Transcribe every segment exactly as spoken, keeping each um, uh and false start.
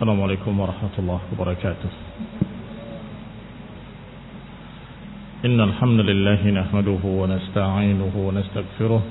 السلام عليكم ورحمة الله وبركاته. إن الحمد لله نحمده ونستعينه ونستغفره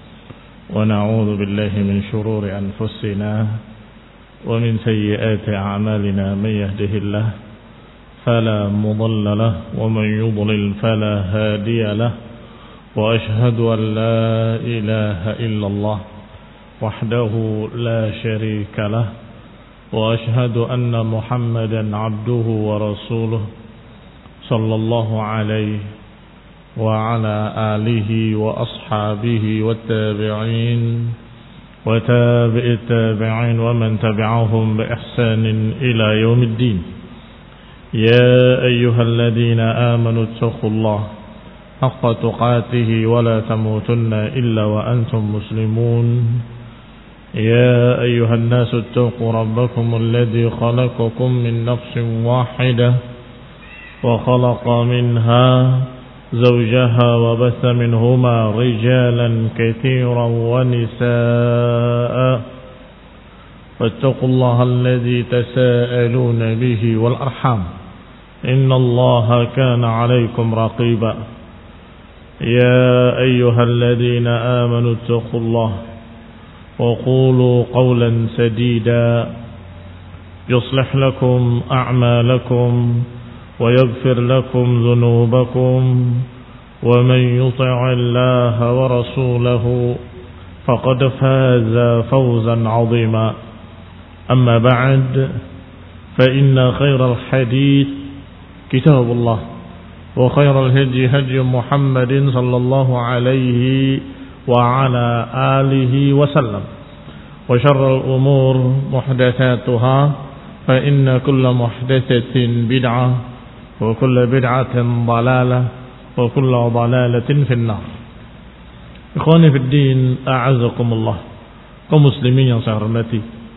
ونعوذ بالله من شرور أنفسنا ومن سيئات أعمالنا. من يهده الله فلا مضل له ومن يضلل فلا هادي له، وأشهد أن لا إله إلا الله وحده لا شريك له، وأشهد أن محمدا عبده ورسوله صلى الله عليه وعلى آله وأصحابه والتابعين وتابع التابعين ومن تبعهم بإحسان إلى يوم الدين. يا أيها الذين آمنوا اتقوا الله حق تقاته ولا تموتن إلا وأنتم مسلمون. يا أيها الناس اتقوا ربكم الذي خلقكم من نفس واحدة وخلق منها زوجها وبث منهما رجالا كثيرا ونساء، فاتقوا الله الذي تساءلون به والأرحام إن الله كان عليكم رقيبا. يا أيها الذين آمنوا اتقوا الله وقولوا قولا سديدا يصلح لكم أعمالكم ويغفر لكم ذنوبكم، ومن يطع الله ورسوله فقد فاز فوزا عظيما. أما بعد، فإن خير الحديث كتاب الله، وخير الهدي هدي محمد صلى الله عليه وعلى آله وسلم، وشر الأمور محدثاتها، فإن كل محدثة بدعة وكل بدعة ضلالة وكل ضلالة في النار. Ikhwani fi din, a'azakumullah, kaum muslimin yang saya hormati.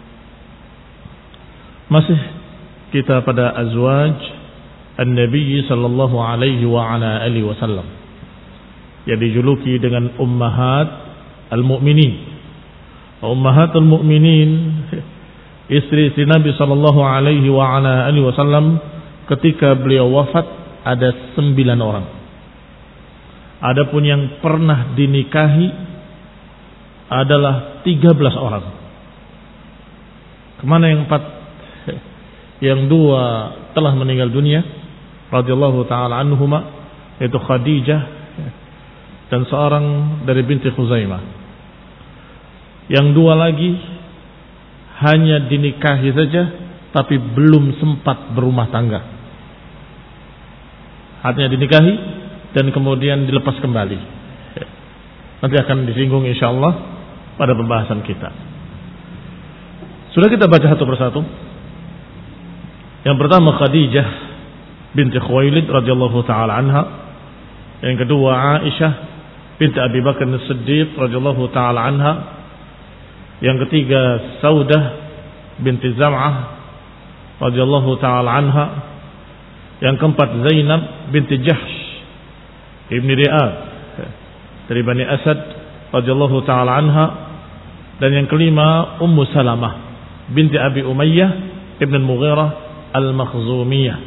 Masih kita pada azwaj An-Nabi sallallahu alaihi wa ala alihi wasallam, yang dijuluki dengan ummahat al-mu'minin. Ummahatul mu'minin, istri-istri Nabi sallallahu alaihi wa ala alihi wasallam ketika beliau wafat ada sembilan orang. Adapun yang pernah dinikahi adalah tiga belas orang. Kemana yang empat? Yang dua telah meninggal dunia radhiyallahu ta'ala anhuma, yaitu Khadijah dan seorang dari binti Khuzaimah. Yang dua lagi hanya dinikahi saja tapi belum sempat berumah tangga. Artinya dinikahi dan kemudian dilepas kembali. Nanti akan disinggung insyaallah pada pembahasan kita. Sudah kita baca satu persatu. Yang pertama Khadijah binti Khuwailid radhiyallahu taala anha. Yang kedua Aisyah binti Abi Bakar As-Siddiq radhiyallahu taala anha. Yang ketiga Saudah binti Zam'ah radhiyallahu taala anha. Yang keempat Zainab binti Jahsh ibni Ri'ab dari Bani Asad radhiyallahu taala anha. Dan yang kelima Ummu Salamah binti Abi Umayyah ibn al-Mughirah al-Makhzumiyah.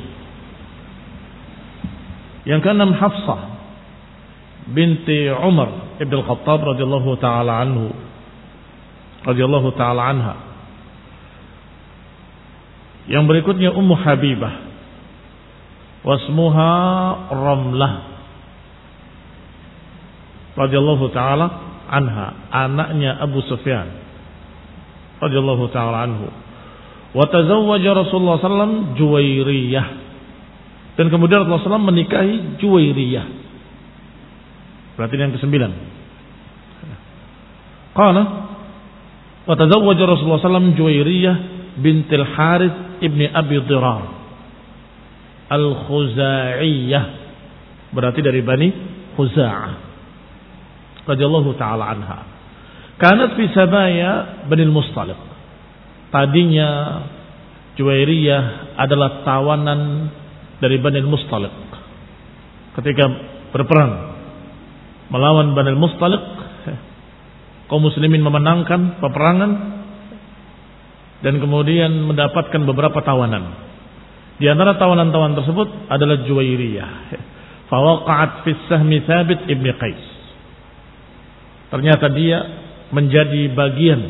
Yang keenam Hafsah binti Umar ibn al-Khattab radhiyallahu taala anhu radhiyallahu taala anha. Yang berikutnya Ummu Habibah wasmuha Ramlah radhiyallahu taala anha, anaknya Abu Sufyan radhiyallahu taala anhu. Wa tazawwaja Rasulullah sallallahu alaihi wasallam Juwairiyah, dan kemudian Rasulullah sallallahu alaihi wasallam menikahi Juwairiyah. Berarti yang kesembilan. Qala wa tazawwaja Rasulullah sallallahu alaihi wasallam Juwairiyah bintil Harith ibni Abi Dirar Al-Khuzaiyah, berarti dari Bani Khuza'ah radhiyallahu ta'ala anha. Kanat fi sabaya Bani Mustaliq. Tadinya Juwairiyah adalah tawanan dari Bani Mustaliq. Ketika berperang melawan Bani Mustaliq, kaum muslimin memenangkan peperangan, dan kemudian mendapatkan beberapa tawanan. Di antara tawanan-tawanan tersebut adalah Juwairiyah. Fawaqa'at fi sahmi Thabit ibn Qais. Ternyata dia menjadi bagian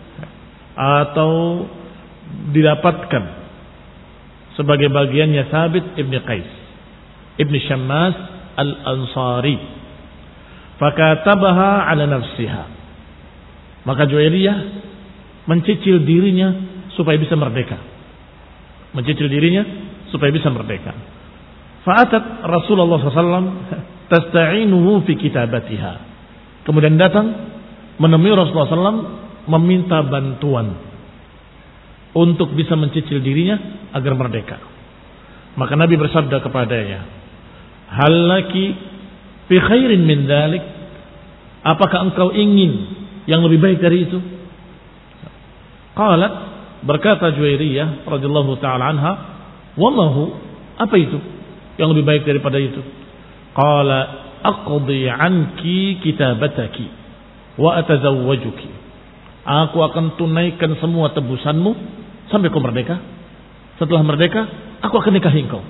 atau didapatkan sebagai bagiannya Thabit ibn Qais ibn Syammas al-Ansari. Fakatabaha ala nafsiha. Maka Juwairiyah mencicil dirinya supaya bisa merdeka. Mencicil dirinya supaya bisa merdeka. Fa'atat Rasulullah sallallahu alaihi wasallam tasta'inuhu fi kitabatiha. Kemudian datang menemui Rasulullah sallallahu alaihi wasallam meminta bantuan untuk bisa mencicil dirinya agar merdeka. Maka Nabi bersabda kepadanya, "Hal laki fi khairin min dzalik?" Apakah engkau ingin yang lebih baik dari itu? Qalat, berkata Juwairiyah radhiyallahu taala anha, "Wallahu, apa itu yang lebih baik daripada itu?" Qala, "Aqdi anki kitabataki wa atazawwajuki." Aku akan tunaikan semua tebusanmu sampai kau merdeka. Setelah merdeka, aku akan nikahi engkau.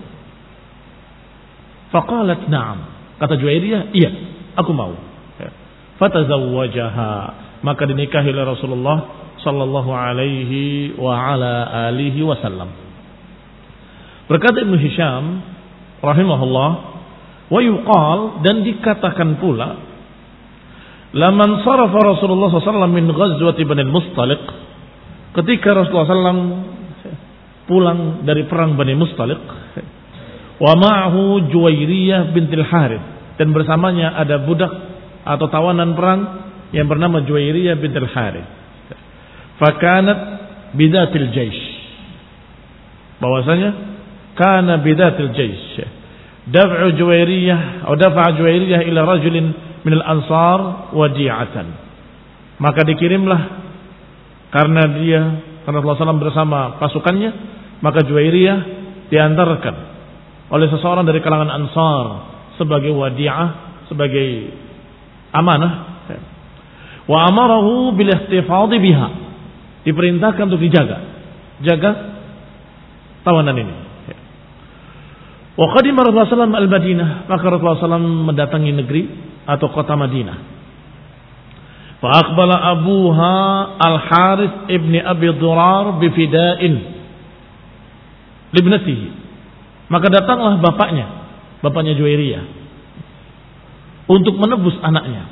Faqalat na'am. Kata Juwairiyah, iya, aku mau. Fatazawwajaha. Maka dinikahi oleh Rasulullah sallallahu alaihi wa ala alihi wasallam. Berkata Ibnu Hisham rahimahullah, wa yuqal, dan dikatakan pula, laman sarafa Rasulullah sallallahu alaihi wasallam min ghazwati Bani Mustaliq, ketika Rasulullah sallallahu alaihi wasallam pulang dari perang Bani Mustaliq, wa ma'ahu Juwairiyah bintil Harith, dan bersamanya ada budak atau tawanan perang yang bernama Juwairiyah bintil Harith. Fakanat bidatil jaish, bahwasanya kana bidatil jaish daf'u Juwairiyah atau dafa'a Juwairiyah ila rajulin min al-ansar wadi'atan. Maka dikirimlah karena dia karena Rasulullah sallallahu alaihi wasallam bersama pasukannya, maka Juwairiyah diantarkan oleh seseorang dari kalangan Ansar sebagai wadi'ah, sebagai amanah. Wa amarahu bil ihtifadh biha, diperintahkan untuk dijaga, jaga tawanan ini. Wa qadima Rasulullah sallallahu alaihi wasallam al-Madinah, maka Rasulullah sallallahu alaihi wasallam mendatangi negeri atau kota Madinah. Fa aqbala abuha Al-Harith ibn Abi Durar bi fida'in libnatihi. Maka datanglah bapaknya, bapaknya Juwairiyah, untuk menebus anaknya.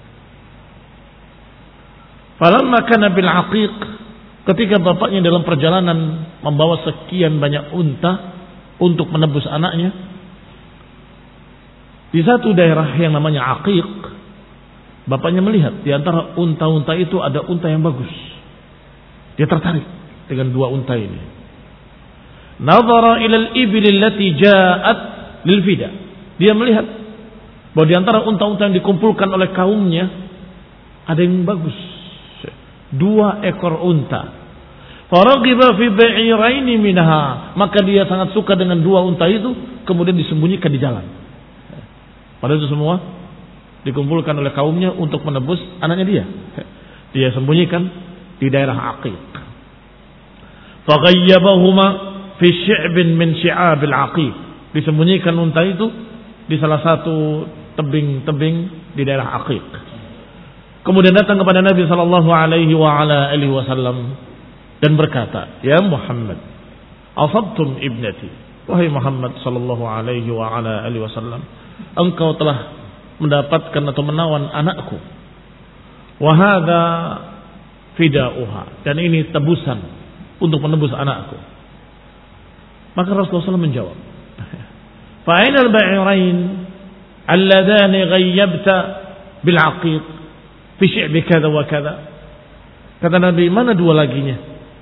Falamma kana bil aqiq, ketika bapaknya dalam perjalanan membawa sekian banyak unta untuk menebus anaknya, di satu daerah yang namanya Aqiq, bapaknya melihat di antara unta-unta itu ada unta yang bagus. Dia tertarik dengan dua unta ini. Nazara ila al-ibil allati ja'at lil fida. Dia melihat bahwa di antara unta-unta yang dikumpulkan oleh kaumnya ada yang bagus. Dua ekor unta. Faraghiba fi ba'iraini minha, maka dia sangat suka dengan dua unta itu, kemudian disembunyikan di jalan. Padahal itu semua dikumpulkan oleh kaumnya untuk menebus anaknya dia. Dia sembunyikan di daerah Aqiq. Faghayyabahuma fi syi'bin min syi'abil Aqiq. Disembunyikan unta itu di salah satu tebing-tebing di daerah Aqiq. Kemudian datang kepada Nabi sallallahu alaihi wa ala alihi wasallam dan berkata, "Ya Muhammad, asabtum ibnati." Wahai Muhammad sallallahu alaihi wa ala alihi wasallam, engkau telah mendapatkan atau menawan anakku. Wa hadza fida'uha, dan ini tebusan untuk menebus anakku. Maka Rasulullah sallallahu alaihi wasallam menjawab, "Fa aina al-ba'irain alladhani ghayyabta bil 'aqiq fi syi'bi kadza wa kadza?" Kata Nabi, mana dua laginya?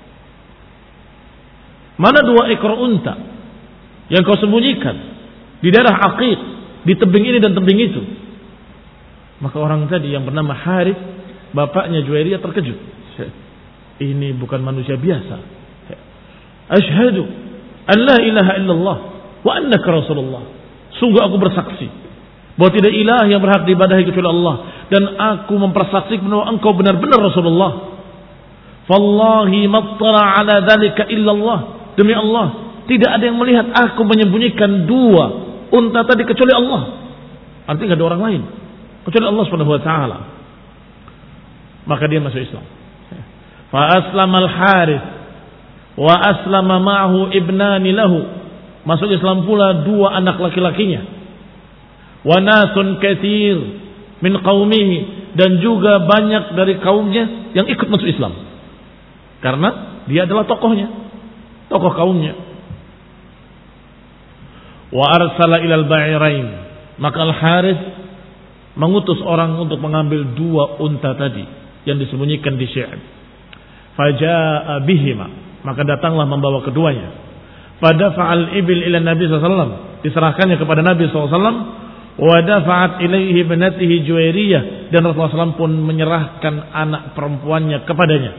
Mana dua ekor unta yang kau sembunyikan di daerah Aqiq, di tebing ini dan tebing itu? Maka orang tadi yang bernama Harith, bapaknya Juwairiyah, terkejut. Ini bukan manusia biasa. Asyhadu an la ilaha illallah wa annaka Rasulullah. Sungguh aku bersaksi bahwa tidak ilah yang berhak diibadahi kecuali Allah, dan aku mempersaksikan bahwa engkau benar-benar Rasulullah. Wallahi mattala ala dzalika illallah. Demi Allah, tidak ada yang melihat aku menyembunyikan dua unta tadi kecuali Allah. Artinya tidak ada orang lain kecuali Allah Subhanahu wa taala. Maka dia masuk Islam. Fa aslama al-Harith wa aslama ma'ahu ibnani lahu. Masuk Islam pula dua anak laki-lakinya. Wa nasun katsir min qaumihi, dan juga banyak dari kaumnya yang ikut masuk Islam. Karena dia adalah tokohnya, tokoh kaumnya. Wa arsala ilal ba'irain, maka Al-Harith mengutus orang untuk mengambil dua unta tadi yang disembunyikan di Syi'ab. Faja'a bihima, maka datanglah membawa keduanya. Fadafa'al ibil ila Nabi sallallahu alaihi wasallam, diserahkannya kepada Nabi sallallahu alaihi wasallam. Wa dafa'at ilaihi binatihi Juwairiyah, dan Rasulullah sallallahu alaihi wasallam pun menyerahkan anak perempuannya kepadanya.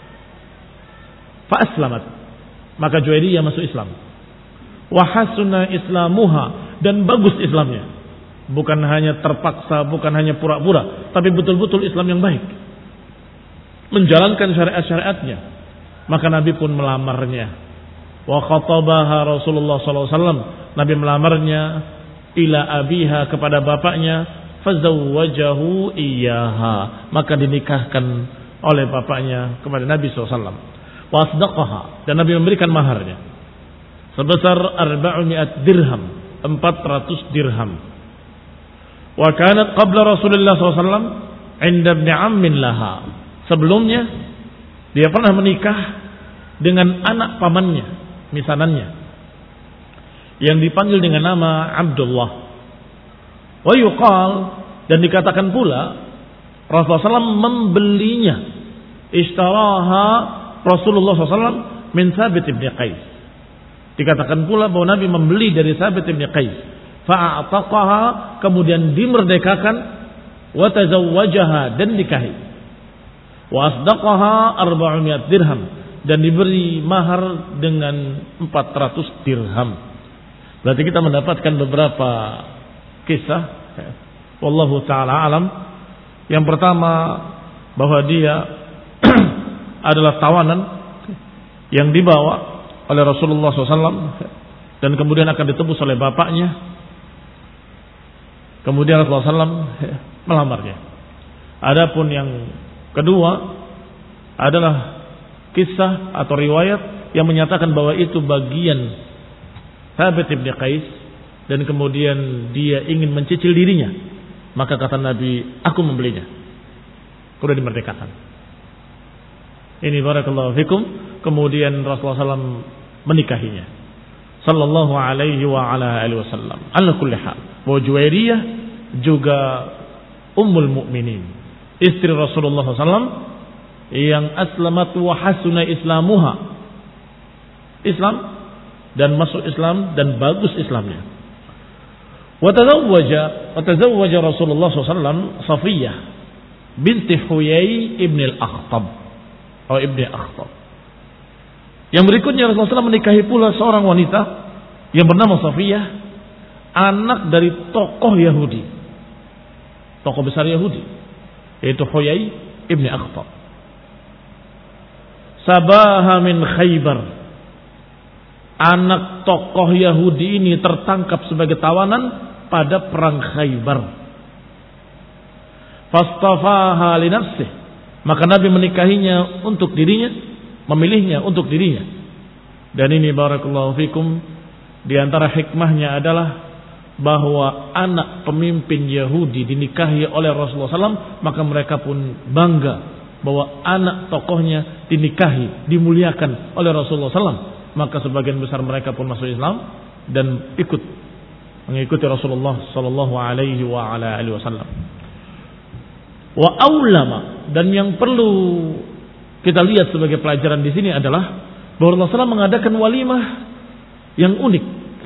Fa aslamat, maka Juwairiyah masuk Islam. Wa hasuna islamuha, dan bagus Islamnya. Bukan hanya terpaksa, bukan hanya pura-pura, tapi betul-betul Islam yang baik, menjalankan syariat-syariatnya. Maka Nabi pun melamarnya. Wa khatabaha Rasulullah sallallahu alaihi wasallam, Nabi melamarnya ila abiha, kepada bapaknya. Fazawwajahu iyyaha, maka dinikahkan oleh bapaknya kepada Nabi sallallahu alaihi wasallam. Wa asdaqaha, dan Nabi memberikan maharnya sebesar arba'umi'at dirham, empat ratus dirham. Wa kanat qabla Rasulullah sallallahu alaihi wasallam 'inda ibn ammin laha, sebelumnya dia pernah menikah dengan anak pamannya, misanannya, yang dipanggil dengan nama Abdullah. Wa yuqal, dan dikatakan pula Rasulullah sallallahu alaihi wasallam membelinya, ishtaraha Rasulullah sallallahu alaihi wasallam min Thabit ibn Qais. Dikatakan pula bahwa Nabi membeli dari Thabit ibn Qais, fa'ataqaha, kemudian dimerdekakan, wa tazawwajaha, dan nikahi, wa asdaqaha arba'umi'at dirham, dan diberi mahar dengan empat ratus dirham. Berarti kita mendapatkan beberapa kisah, wallahu ta'ala alam. Yang pertama, bahwa dia adalah tawanan yang dibawa oleh Rasulullah shallallahu alaihi wasallam, dan kemudian akan ditebus oleh bapaknya. Kemudian Rasulullah shallallahu alaihi wasallam melamarnya. Adapun yang kedua adalah kisah atau riwayat yang menyatakan bahwa itu bagian Thabit ibn Qais, dan kemudian dia ingin mencicil dirinya. Maka kata Nabi, aku membelinya, sudah dimerdekakan. Ini barakallahu fikum. Kemudian Rasulullah sallallahu alaihi wasallam menikahinya, sallallahu alaihi wa ala alihi wasallam. Ala kulli hal, bahwa Juwairiyah juga ummul mukminin, istri Rasulullah sallallahu alaihi wasallam, yang aslamat wa hasuna islamuha, Islam dan masuk Islam dan bagus Islamnya. Wa tazawwaja wa tazawwaja Rasulullah sallallahu alaihi wasallam Safiyah binti Huyai ibn al-Akhtab atau ibni Akhtab. Yang berikutnya Rasulullah sallallahu alaihi wasallam menikahi pula seorang wanita yang bernama Safiyah, anak dari tokoh Yahudi, tokoh besar Yahudi, yaitu Huyai ibn Akhtab. Sabaha min Khaybar, anak tokoh Yahudi ini tertangkap sebagai tawanan pada perang Khaybar. Fastafaha li nafsih, maka Nabi menikahinya untuk dirinya, memilihnya untuk dirinya. Dan ini barakallahu fikum, di antara hikmahnya adalah bahwa anak pemimpin Yahudi dinikahi oleh Rasulullah sallallahu alaihi wasallam, maka mereka pun bangga bahwa anak tokohnya dinikahi, dimuliakan oleh Rasulullah sallallahu alaihi wasallam. Maka sebagian besar mereka pun masuk Islam dan ikut mengikuti Rasulullah sallallahu alaihi wa ala alihi wasallam. Wa aulama, dan yang perlu kita lihat sebagai pelajaran di sini adalah bahwa Rasulullah sallallahu alaihi wasallam mengadakan walimah yang unik.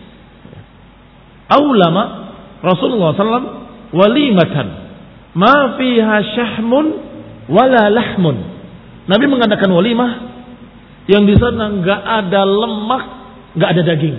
Aulama Rasulullah sallallahu alaihi wasallam walimatan ma fiha syahmun wala lahmun. Nabi mengadakan walimah yang di sana nggak ada lemak, nggak ada daging.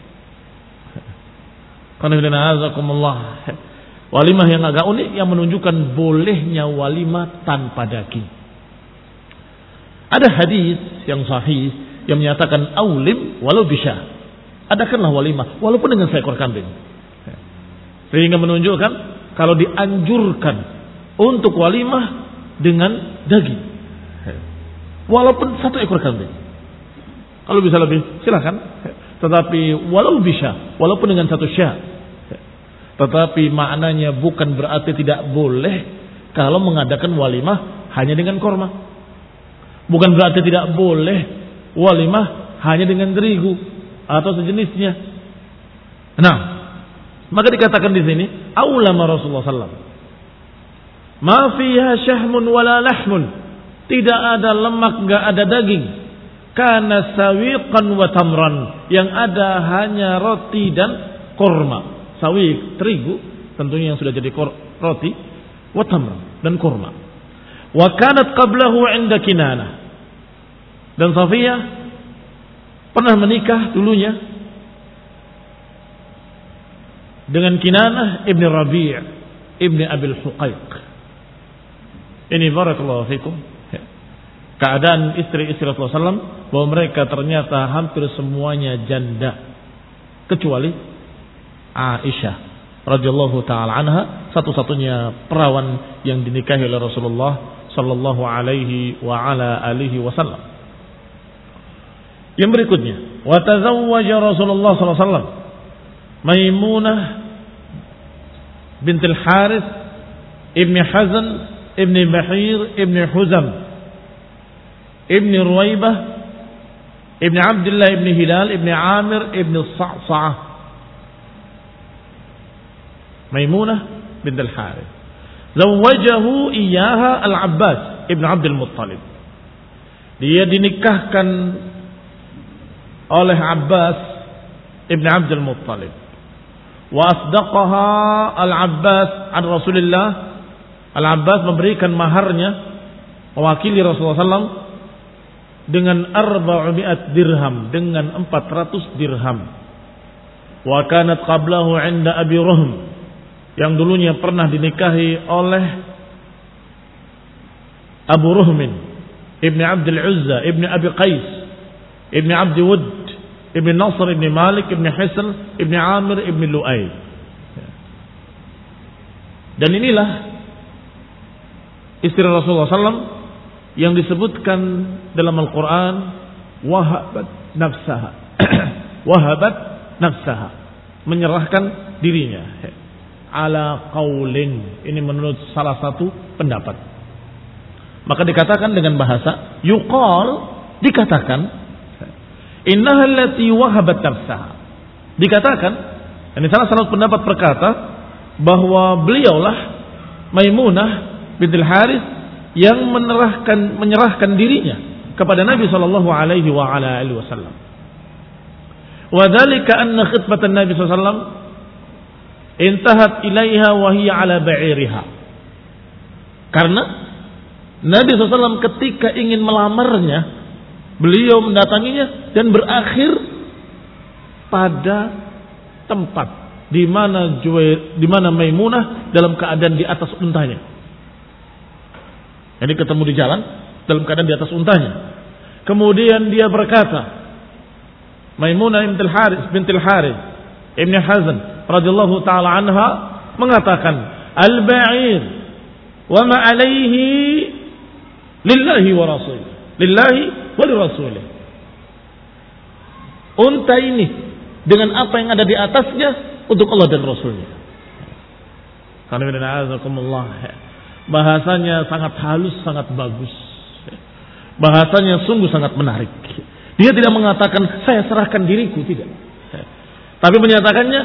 Walimah yang agak unik, yang menunjukkan bolehnya walimah tanpa daging. Ada hadis yang sahih yang menyatakan aulim walau bisyah. Adakanlah walimah walaupun dengan seekor kambing. Sehingga menunjukkan kalau dianjurkan untuk walimah dengan daging. Walaupun satu ekor kambing. Kalau bisa lebih silakan. Tetapi walau bisyah, walaupun dengan satu syah. Tetapi maknanya bukan berarti tidak boleh kalau mengadakan walimah hanya dengan korma. Bukan berarti tidak boleh walimah hanya dengan terigu atau sejenisnya. Nah, maka dikatakan di sini, aulama Rasulullah sallallahu alaihi wasallam. Ma fiha syahmun wala lahmun. Tidak ada lemak, enggak ada daging. Kana sawiqan wa tamran. Yang ada hanya roti dan korma. Sawiq, terigu, tentunya yang sudah jadi kor- roti, wa tamran, dan korma. Wa kanat qablahu 'inda Kinanah. Dan Safiyah pernah menikah dulunya dengan Kinanah ibn Rabi' ibn Abil Huqaiq. Ini barakallahu fikum. Keadaan istri-istri Rasulullah sallallahu alaihi wasallam bahwa mereka ternyata hampir semuanya janda kecuali Aisyah radhiyallahu taala anha, satu-satunya perawan yang dinikahi oleh Rasulullah sallallahu alaihi wa ala alihi wasallam. Yang berikutnya, wa tazawwaja Rasulullah sallallahu alaihi wasallam Maimunah bintil Harith ibn Hazan ibn Bahir ibn Huzam ibn Ruwaibah ibn Abdullah ibn Hilal ibn Amir ibn Sa'sa'ah. Maimunah bintil Harith zawwajahu iyyaha Al-Abbas ibn Abdul Muttalib. Dia dinikahkan oleh Abbas ibn Abdul Muttalib. Wa asdaqaha Al-Abbas an Rasulillah. Al-Abbas memberikan maharnya, mewakili Rasulullah sallallahu alaihi wasallam dengan arba'umi'at dirham, dengan empat ratus dirham. Wa kanat qablahu 'inda Abi Ruhm, yang dulunya pernah dinikahi oleh Abu Ruhmin ibn Abdul Uzza ibn Abi Qais ibn Abdi Wud ibn Nasr ibn Malik ibn Hisl ibn Amir ibn Lu'ay. Dan inilah istri Rasulullah sallallahu alaihi wasallam yang disebutkan dalam Al-Quran, wahabat nafsaha. Wahabat nafsaha, menyerahkan dirinya. Ala qaulin, ini menurut salah satu pendapat. Maka dikatakan dengan bahasa yuqal, dikatakan innaha allati wahabat nafsaha. Dikatakan, ini salah satu pendapat berkata bahwa beliaulah Maimunah bintul Harith yang menyerahkan menyerahkan dirinya kepada Nabi sallallahu alaihi wa ala alihi wasallam. Wa dzalika anna khitbatan Nabi sallallahu alaihi wasallam intahat ilaiha wa hiya ala ba'iriha. Karena Nabi sallallahu alaihi wasallam ketika ingin melamarnya, beliau mendatanginya dan berakhir pada tempat di mana Juwair, di mana Maimunah dalam keadaan di atas untanya. Jadi ketemu di jalan dalam keadaan di atas untanya. Kemudian dia berkata, Maimunah bintul Harith bintul Harith ibn Hazan radhiyallahu taala anha mengatakan, al-ba'ir wa ma alaihi lillahi wa rasul. Lillahi wa li rasulih. Unta ini dengan apa yang ada di atasnya untuk Allah dan Rasulnya. Bahasanya sangat halus, sangat bagus. Bahasanya sungguh sangat menarik. Dia tidak mengatakan saya serahkan diriku, tidak. Tapi menyatakannya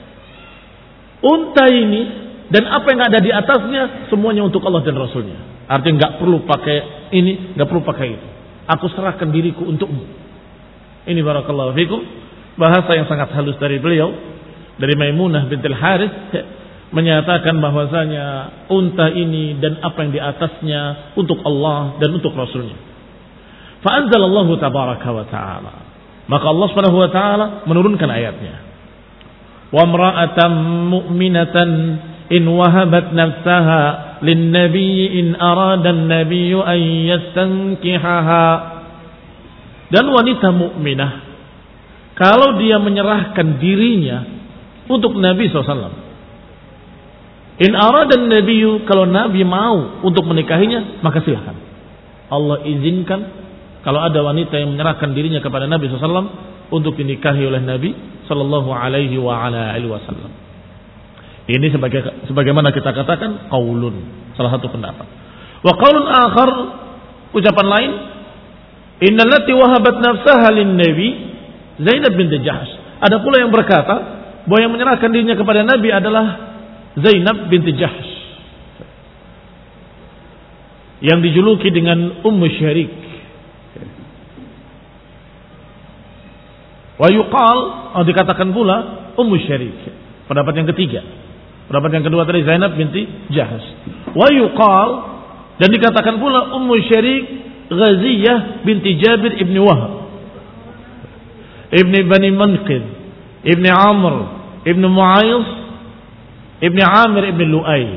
unta ini dan apa yang ada di atasnya semuanya untuk Allah dan Rasulnya. Artinya nggak perlu pakai ini, nggak perlu pakai itu. Aku serahkan diriku untukmu. Ini barakallahu fikum, bahasa yang sangat halus dari beliau, dari Maimunah bintul Harith, menyatakan bahwasanya unta ini dan apa yang di atasnya untuk Allah dan untuk Rasulnya. Fa anzalallahu tabaraka wa ta'ala, maka Allah Subhanahu wa ta'ala menurunkan ayatnya. Wa imra'atan mu'minatan in wahabat nafsaha lin-nabiy in arada an-nabiy an yastankihaha. Dan wanita mukminah kalau dia menyerahkan dirinya untuk Nabi sallallahu alaihi wasallam, in arada an-nabiy, kalau Nabi mau untuk menikahinya, maka silakan. Allah izinkan kalau ada wanita yang menyerahkan dirinya kepada Nabi sallallahu alaihi wasallam untuk dinikahi oleh Nabi sallallahu alaihi wa ala alihi wasallam. Ini sebagai sebagaimana kita katakan qaulun, salah satu pendapat. Wa qaulun akhar, ucapan lain, innallati wahabat nafsaha lin-nabi Zainab binti Jahsh. Ada pula yang berkata bahwa yang menyerahkan dirinya kepada Nabi adalah Zainab binti Jahsh, yang dijuluki dengan Ummu Syarik. Wa yuqal, atau dikatakan pula Ummu Syarik. Pendapat yang ketiga. Pendapat yang kedua tadi Zainab binti Jahsh. Wa yuqal, dan dikatakan pula Ummu Syarik Ghaziyah binti Jabir ibni Wahab, ibni Bani Manqid, ibni Amr, ibni Mu'ayis, ibni Amir ibni Lu'ay.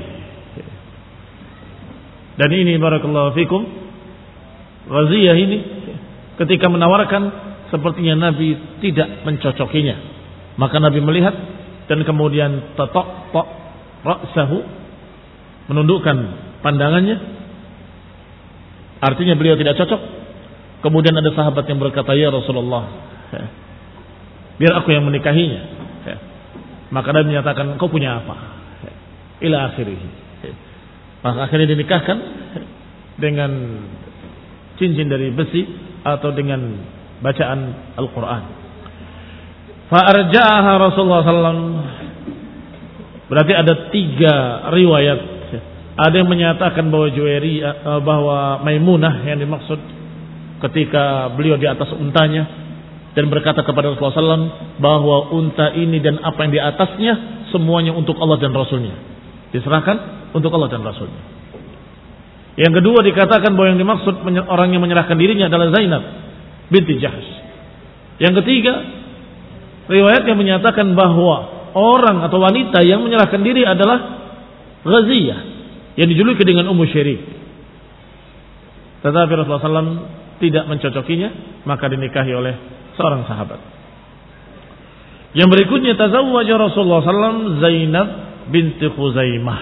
Dan ini barakallahu fikum, Ghaziyah ini ketika menawarkan, sepertinya Nabi tidak mencocokinya, maka Nabi melihat dan kemudian tatak ra'sahu, menundukkan pandangannya, artinya beliau tidak cocok. Kemudian ada sahabat yang berkata, ya Rasulullah, biar aku yang menikahinya. Maka Nabi menyatakan, kau punya apa? Ila akhirih. Maka akhirnya dinikahkan dengan cincin dari besi atau dengan bacaan Al-Quran. Fa'arja'aha Rasulullah sallallahu alaihi wasallam. Berarti ada tiga riwayat. Ada yang menyatakan bahwa Juwairi, bahwa Maimunah yang dimaksud ketika beliau di atas untanya dan berkata kepada Rasulullah sallallahu alaihi wasallam bahwa unta ini dan apa yang di atasnya semuanya untuk Allah dan Rasulnya, diserahkan untuk Allah dan Rasulnya. Yang kedua dikatakan bahwa yang dimaksud orang yang menyerahkan dirinya adalah Zainab binti Jahsh. Yang ketiga, riwayat yang menyatakan bahwa orang atau wanita yang menyerahkan diri adalah Ghaziyah, yang dijuluki dengan Ummu Syarik. Tetapi Rasulullah sallallahu alaihi wasallam tidak mencocokinya, maka dinikahi oleh seorang sahabat. Yang berikutnya, tazawwaja Rasulullah sallallahu alaihi wasallam Zainab binti Khuzaimah.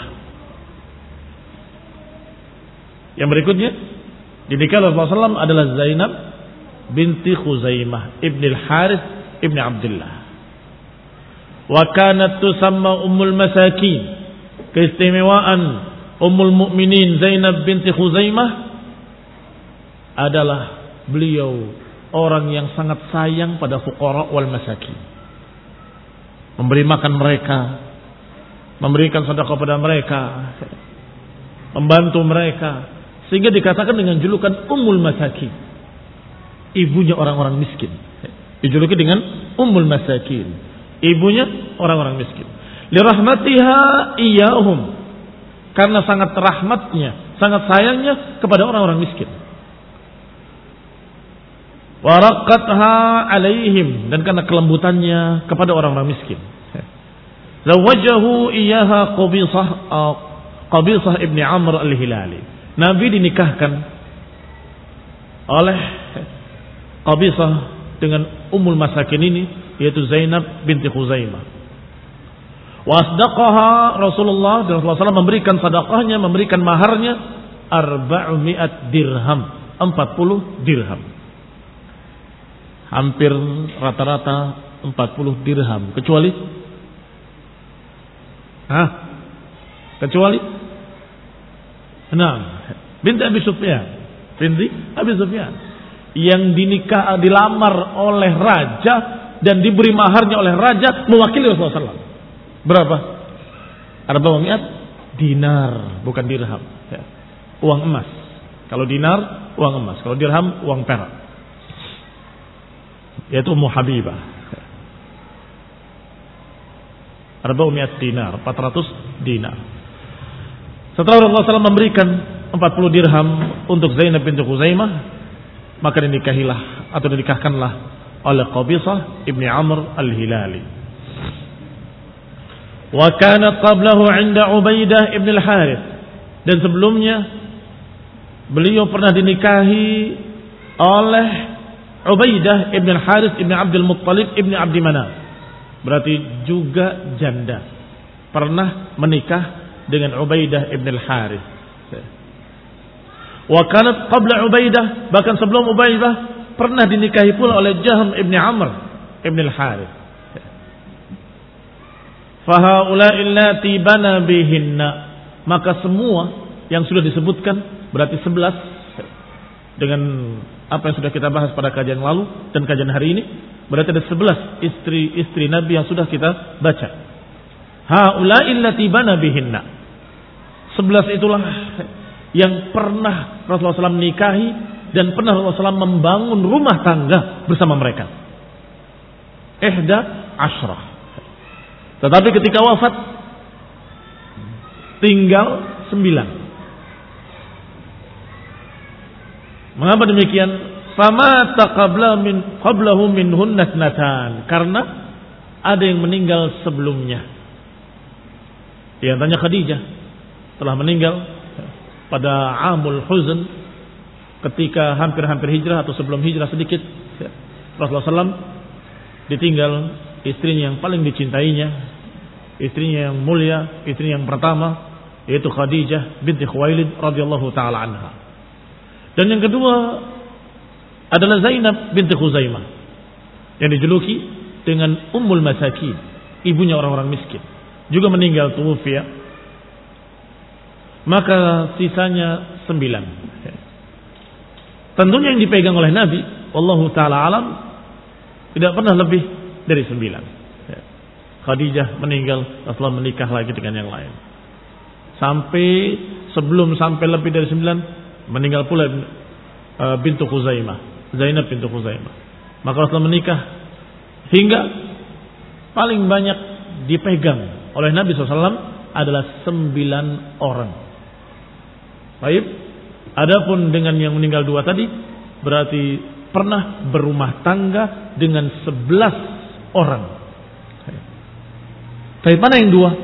Yang berikutnya dinikahi Rasulullah sallallahu alaihi wasallam adalah Zainab binti Khuzaimah ibni al-Harith ibni Abdullah. Wa kanat tusamma ummul masakin. Keistimewaan ummul mukminin Zainab binti Khuzaimah adalah beliau orang yang sangat sayang pada fuqara wal masakin, memberi makan mereka, memberikan sedekah kepada mereka, membantu mereka, sehingga dikatakan dengan julukan ummul masakin, ibunya orang-orang miskin. Dijuluki dengan ummul masakin, ibunya orang-orang miskin. Lirahmatiha iyahum, karena sangat rahmatnya, sangat sayangnya kepada orang-orang miskin. Waraqatha alaihim, dan karena kelembutannya kepada orang-orang miskin. Zawajahu iyaha Qabisah Qabisah ibni Amr al-Hilali. Nabi dinikahkan oleh Qabisah dengan ummul masakin ini, yaitu Zainab binti Khuzaimah. Wasdaqaha Rasulullah, dan Rasulullah sallallahu alaihi wasallam memberikan sedekahnya, memberikan maharnya arba'umi'at dirham, empat puluh dirham. Hampir rata-rata empat puluh dirham, kecuali Hah? Kecuali Nah, binti Abi Sufyan, binti Abi Sufyan yang dinikah, dilamar oleh raja dan diberi maharnya oleh raja mewakili Rasulullah sallallahu alaihi wasallam. Berapa? Arba'umi'at dinar, bukan dirham. Ya. Uang emas. Kalau dinar, uang emas. Kalau dirham, uang perak. Yaitu Ummu Habibah. Arba'umi'at dinar, empat ratus dinar. Setelah Rasulullah sallallahu alaihi wasallam memberikan empat puluh dirham untuk Zainab binti Khuzaimah, maka dinikahilah atau dinikahkanlah oleh Qabisah ibni Amr al-Hilali. Wa kanat qablahu 'inda Ubaidah ibn al-Harith. Dan sebelumnya beliau pernah dinikahi oleh Ubaidah ibn Harith ibn Abdul Muttalib ibn Abdi Manaf. Berarti juga janda. Pernah menikah dengan Ubaidah ibn Harith. Wa kanat qabla Ubaidah, bahkan sebelum Ubaidah pernah dinikahi pula oleh Jahm ibn Amr ibn Harith. Fahaula'i allati bana bihinna, maka semua yang sudah disebutkan berarti sebelas dengan apa yang sudah kita bahas pada kajian lalu dan kajian hari ini, berarti ada sebelas istri-istri Nabi yang sudah kita baca. Haula'i allati bana bihinna, sebelas itulah yang pernah Rasulullah shallallahu alaihi wasallam nikahi dan pernah Rasulullah shallallahu alaihi wasallam membangun rumah tangga bersama mereka. Ihda ashrah. Tetapi ketika wafat tinggal sembilan. Mengapa demikian? Fama taqabla min qablahu minhunna thnatan. Karena ada yang meninggal sebelumnya. Di antaranya Khadijah telah meninggal pada Amul Huzn, ketika hampir-hampir hijrah atau sebelum hijrah sedikit. Rasulullah shallallahu alaihi wasallam ditinggal istrinya yang paling dicintainya, istrinya yang mulia, istrinya yang pertama, yaitu Khadijah binti Khuwailid radhiyallahu taala anha. Dan yang kedua adalah Zainab binti Khuzaimah, yang dijuluki dengan Ummul Masakin, ibunya orang-orang miskin, juga meninggal tuwfiya. Maka sisanya sembilan. Tentunya yang dipegang oleh Nabi, wallahu taala alam, tidak pernah lebih dari sembilan. Khadijah meninggal, Rasulullah menikah lagi dengan yang lain. Sampai sebelum sampai lebih dari sembilan, meninggal pula uh, bintu Khuzaimah, Zainab bintu Khuzaimah. Maka Rasulullah menikah hingga paling banyak dipegang oleh Nabi shallallahu alaihi wasallam adalah sembilan orang. Baik. Adapun dengan yang meninggal dua tadi, berarti pernah berumah tangga dengan sebelas orang. Tapi mana yang dua?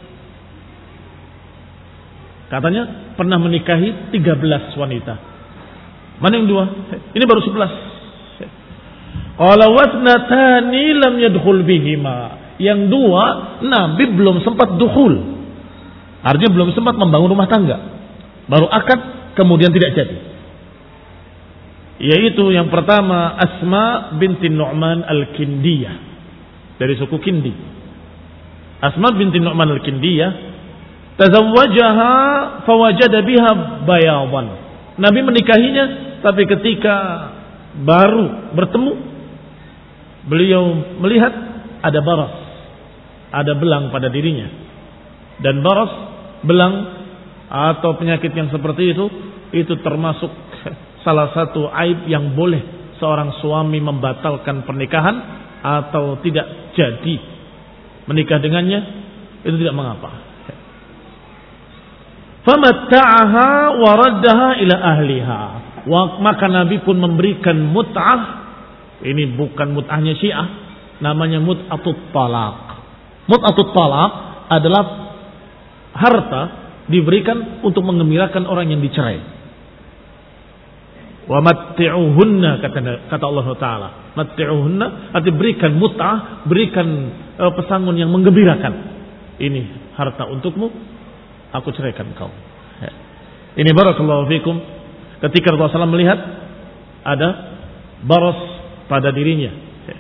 Katanya pernah menikahi tiga belas wanita. Mana yang dua? Ini baru sebelas. Qala wasnatani lam yadkhul bihima. Yang dua, Nabi belum sempat dukhul. Artinya belum sempat membangun rumah tangga. Baru akad, kemudian tidak jadi. Yaitu yang pertama Asma binti Nu'man al-Kindiyah, dari suku Kindi. Asma binti Nu'man al-Kindiyah tazawwajaha fawajada biha bayadan. Nabi menikahinya, tapi ketika baru bertemu, beliau melihat ada baras, ada belang pada dirinya. Dan baras, belang atau penyakit yang seperti itu, itu termasuk salah satu aib yang boleh seorang suami membatalkan pernikahan atau tidak jadi menikah dengannya, itu tidak mengapa. Famatta'aha wa raddaha ila ahliha. Maka Nabi pun memberikan mut'ah. Ini bukan mut'ahnya Syiah, namanya mut'atut talaq. Mut'atut talaq adalah harta diberikan untuk menggembirakan orang yang dicerai. Wa matti'uhunna, kata, kata Allah Ta'ala. Matti'uhunna arti berikan mut'ah, berikan uh, pesangon yang menggembirakan. Ini harta untukmu, aku ceraikan kau. Ya. Ini barakallahu fikum. Ketika Rasulullah shallallahu alaihi wasallam melihat ada baras pada dirinya. Ya.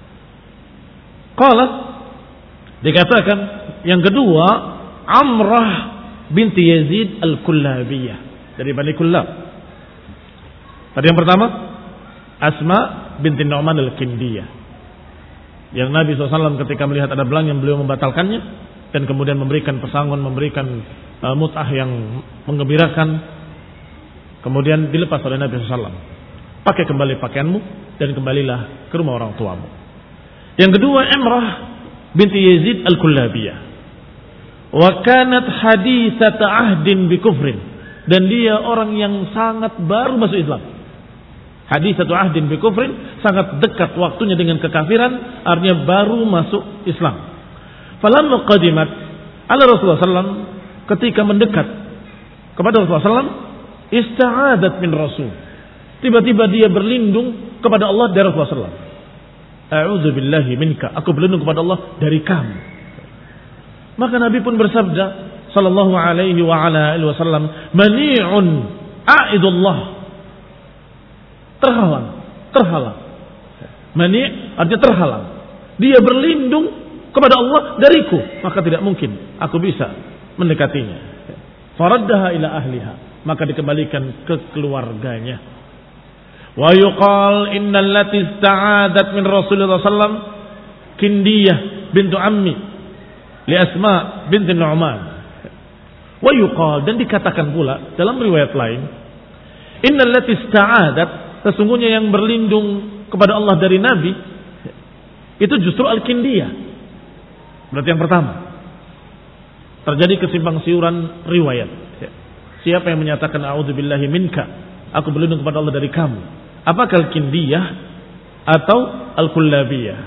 Qala, dikatakan yang kedua Amrah binti Yazid al-Kullabiyah, dari Bani Kullab. Tadi yang pertama Asma binti Nu'man al-Kindiyah, yang Nabi shallallahu alaihi wasallam ketika melihat ada belang yang beliau membatalkannya, dan kemudian memberikan pesangon, memberikan uh, mut'ah yang menggembirakan, kemudian dilepas oleh Nabi shallallahu alaihi wasallam. Pakai kembali pakaianmu dan kembalilah ke rumah orang tuamu. Yang kedua Amrah binti Yazid al-Kullabiyah, wa kanat haditsata ahdin bi kufrin, dan dia orang yang sangat baru masuk Islam. Haditsatu ahdin bi kufrin, sangat dekat waktunya dengan kekafiran, artinya baru masuk Islam. Falamma qadimat ala Rasulullah sallallahu alaihi wasallam, ketika mendekat kepada Rasulullah sallallahu alaihi wasallam, ista'adat min Rasul. Tiba-tiba dia berlindung kepada Allah dari Rasulullah sallallahu alaihi wasallam. A'udzu billahi minka, aku berlindung kepada Allah dari kamu. Maka Nabi pun bersabda sallallahu alaihi wa ala alihi wasallam, mani'un a'idullah. Terhalang, terhalang. Mani' artinya terhalang. Dia berlindung kepada Allah dariku, maka tidak mungkin aku bisa mendekatinya. Faraddaha ila ahliha, maka dikembalikan ke keluarganya. Wa yuqal innal lati ista'adat min Rasulullah sallallahu alaihi wasallam Kindiyah bintu ammi li Asma binti Nu'man. Wa yuqal, dan dikatakan pula dalam riwayat lain, innal lati ista'adat, sesungguhnya yang berlindung kepada Allah dari Nabi itu justru Al-Kindiyah. Berarti yang pertama terjadi kesimpang siuran riwayat. Siapa yang menyatakan a'udzubillahi minka, aku berlindung kepada Allah dari kamu, apakah Al-Kindiyah atau Al-Kullabiyah?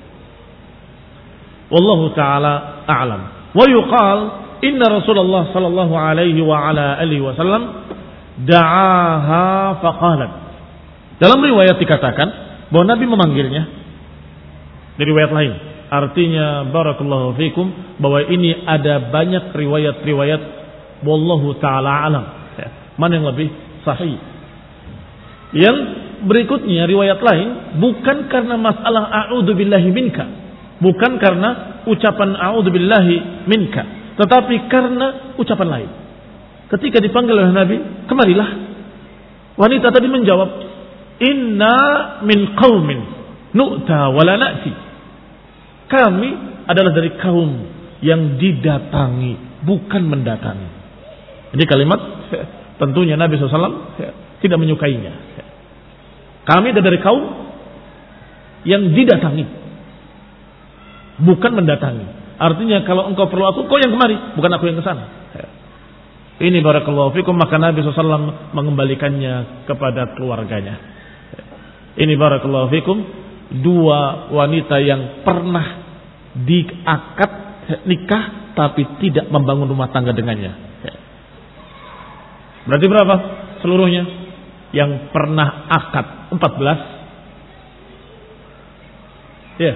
Wallahu taala a'lam. Wa yuqal inna Rasulullah sallallahu alaihi wa ala alihi wasallam da'aha faqalat. Dalam riwayat dikatakan bahwa Nabi memanggilnya. Di riwayat lain, artinya barakallahu fikum, bahwa ini ada banyak riwayat-riwayat, wallahu taala alam, mana yang lebih sahih. Yang berikutnya riwayat lain, bukan karena masalah a'udzubillahi minka, bukan karena ucapan a'udzubillahi minka, tetapi karena ucapan lain. Ketika dipanggil oleh Nabi, kemarilah. Wanita tadi menjawab, inna min qaumin nu'ta wala na'ti. Kami adalah dari kaum yang didatangi, bukan mendatangi. Jadi kalimat tentunya Nabi shallallahu alaihi wasallam tidak menyukainya. Kami adalah dari kaum yang didatangi, bukan mendatangi. Artinya kalau engkau perlu aku, kau yang kemari, bukan aku yang ke sana. Ini barakallahu fikum, maka Nabi shallallahu alaihi wasallam mengembalikannya kepada keluarganya. Ini barakallahu fikum, dua wanita yang pernah diakad nikah tapi tidak membangun rumah tangga dengannya. Berarti berapa seluruhnya? Yang pernah akad empat belas. Ya.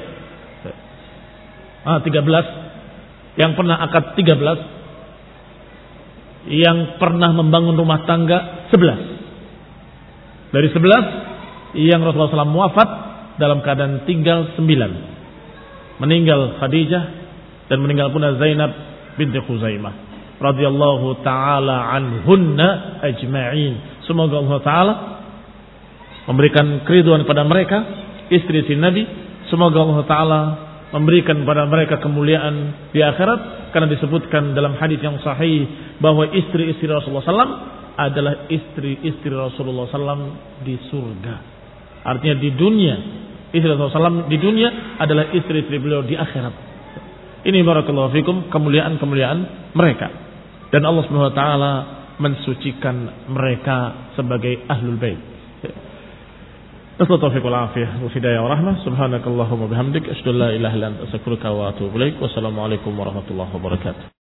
Ah, tiga belas. Yang pernah akad tiga belas. Yang pernah membangun rumah tangga sebelas. Dari sebelas yang Rasulullah shallallahu alaihi wasallam wafat dalam keadaan tinggal sembilan. Meninggal Khadijah dan meninggal pula Zainab binti Khuzaimah radhiyallahu taala anhunna ajma'in. Semoga Allah taala memberikan keridhaan kepada mereka, istri-istri Nabi. Semoga Allah taala memberikan kepada mereka kemuliaan di akhirat, karena disebutkan dalam hadis yang sahih bahwa istri-istri Rasulullah sallallahu alaihi wasallam adalah istri-istri Rasulullah sallallahu alaihi wasallam di surga. Artinya di dunia istri Rasulullah sallallahu alaihi wasallam di dunia adalah istri-istri beliau di akhirat. Ini barakallahu fikum kemuliaan-kemuliaan mereka, dan Allah Subhanahu wa taala mensucikan mereka sebagai ahlul bait. Taufiq wal afiyah wa hidayah wa rahmah. Subhanakallahumma bihamdik asyhadu an la ilaha illa anta astaghfiruka wa atubu ilaik. Wassalamualaikum warahmatullahi wabarakatuh.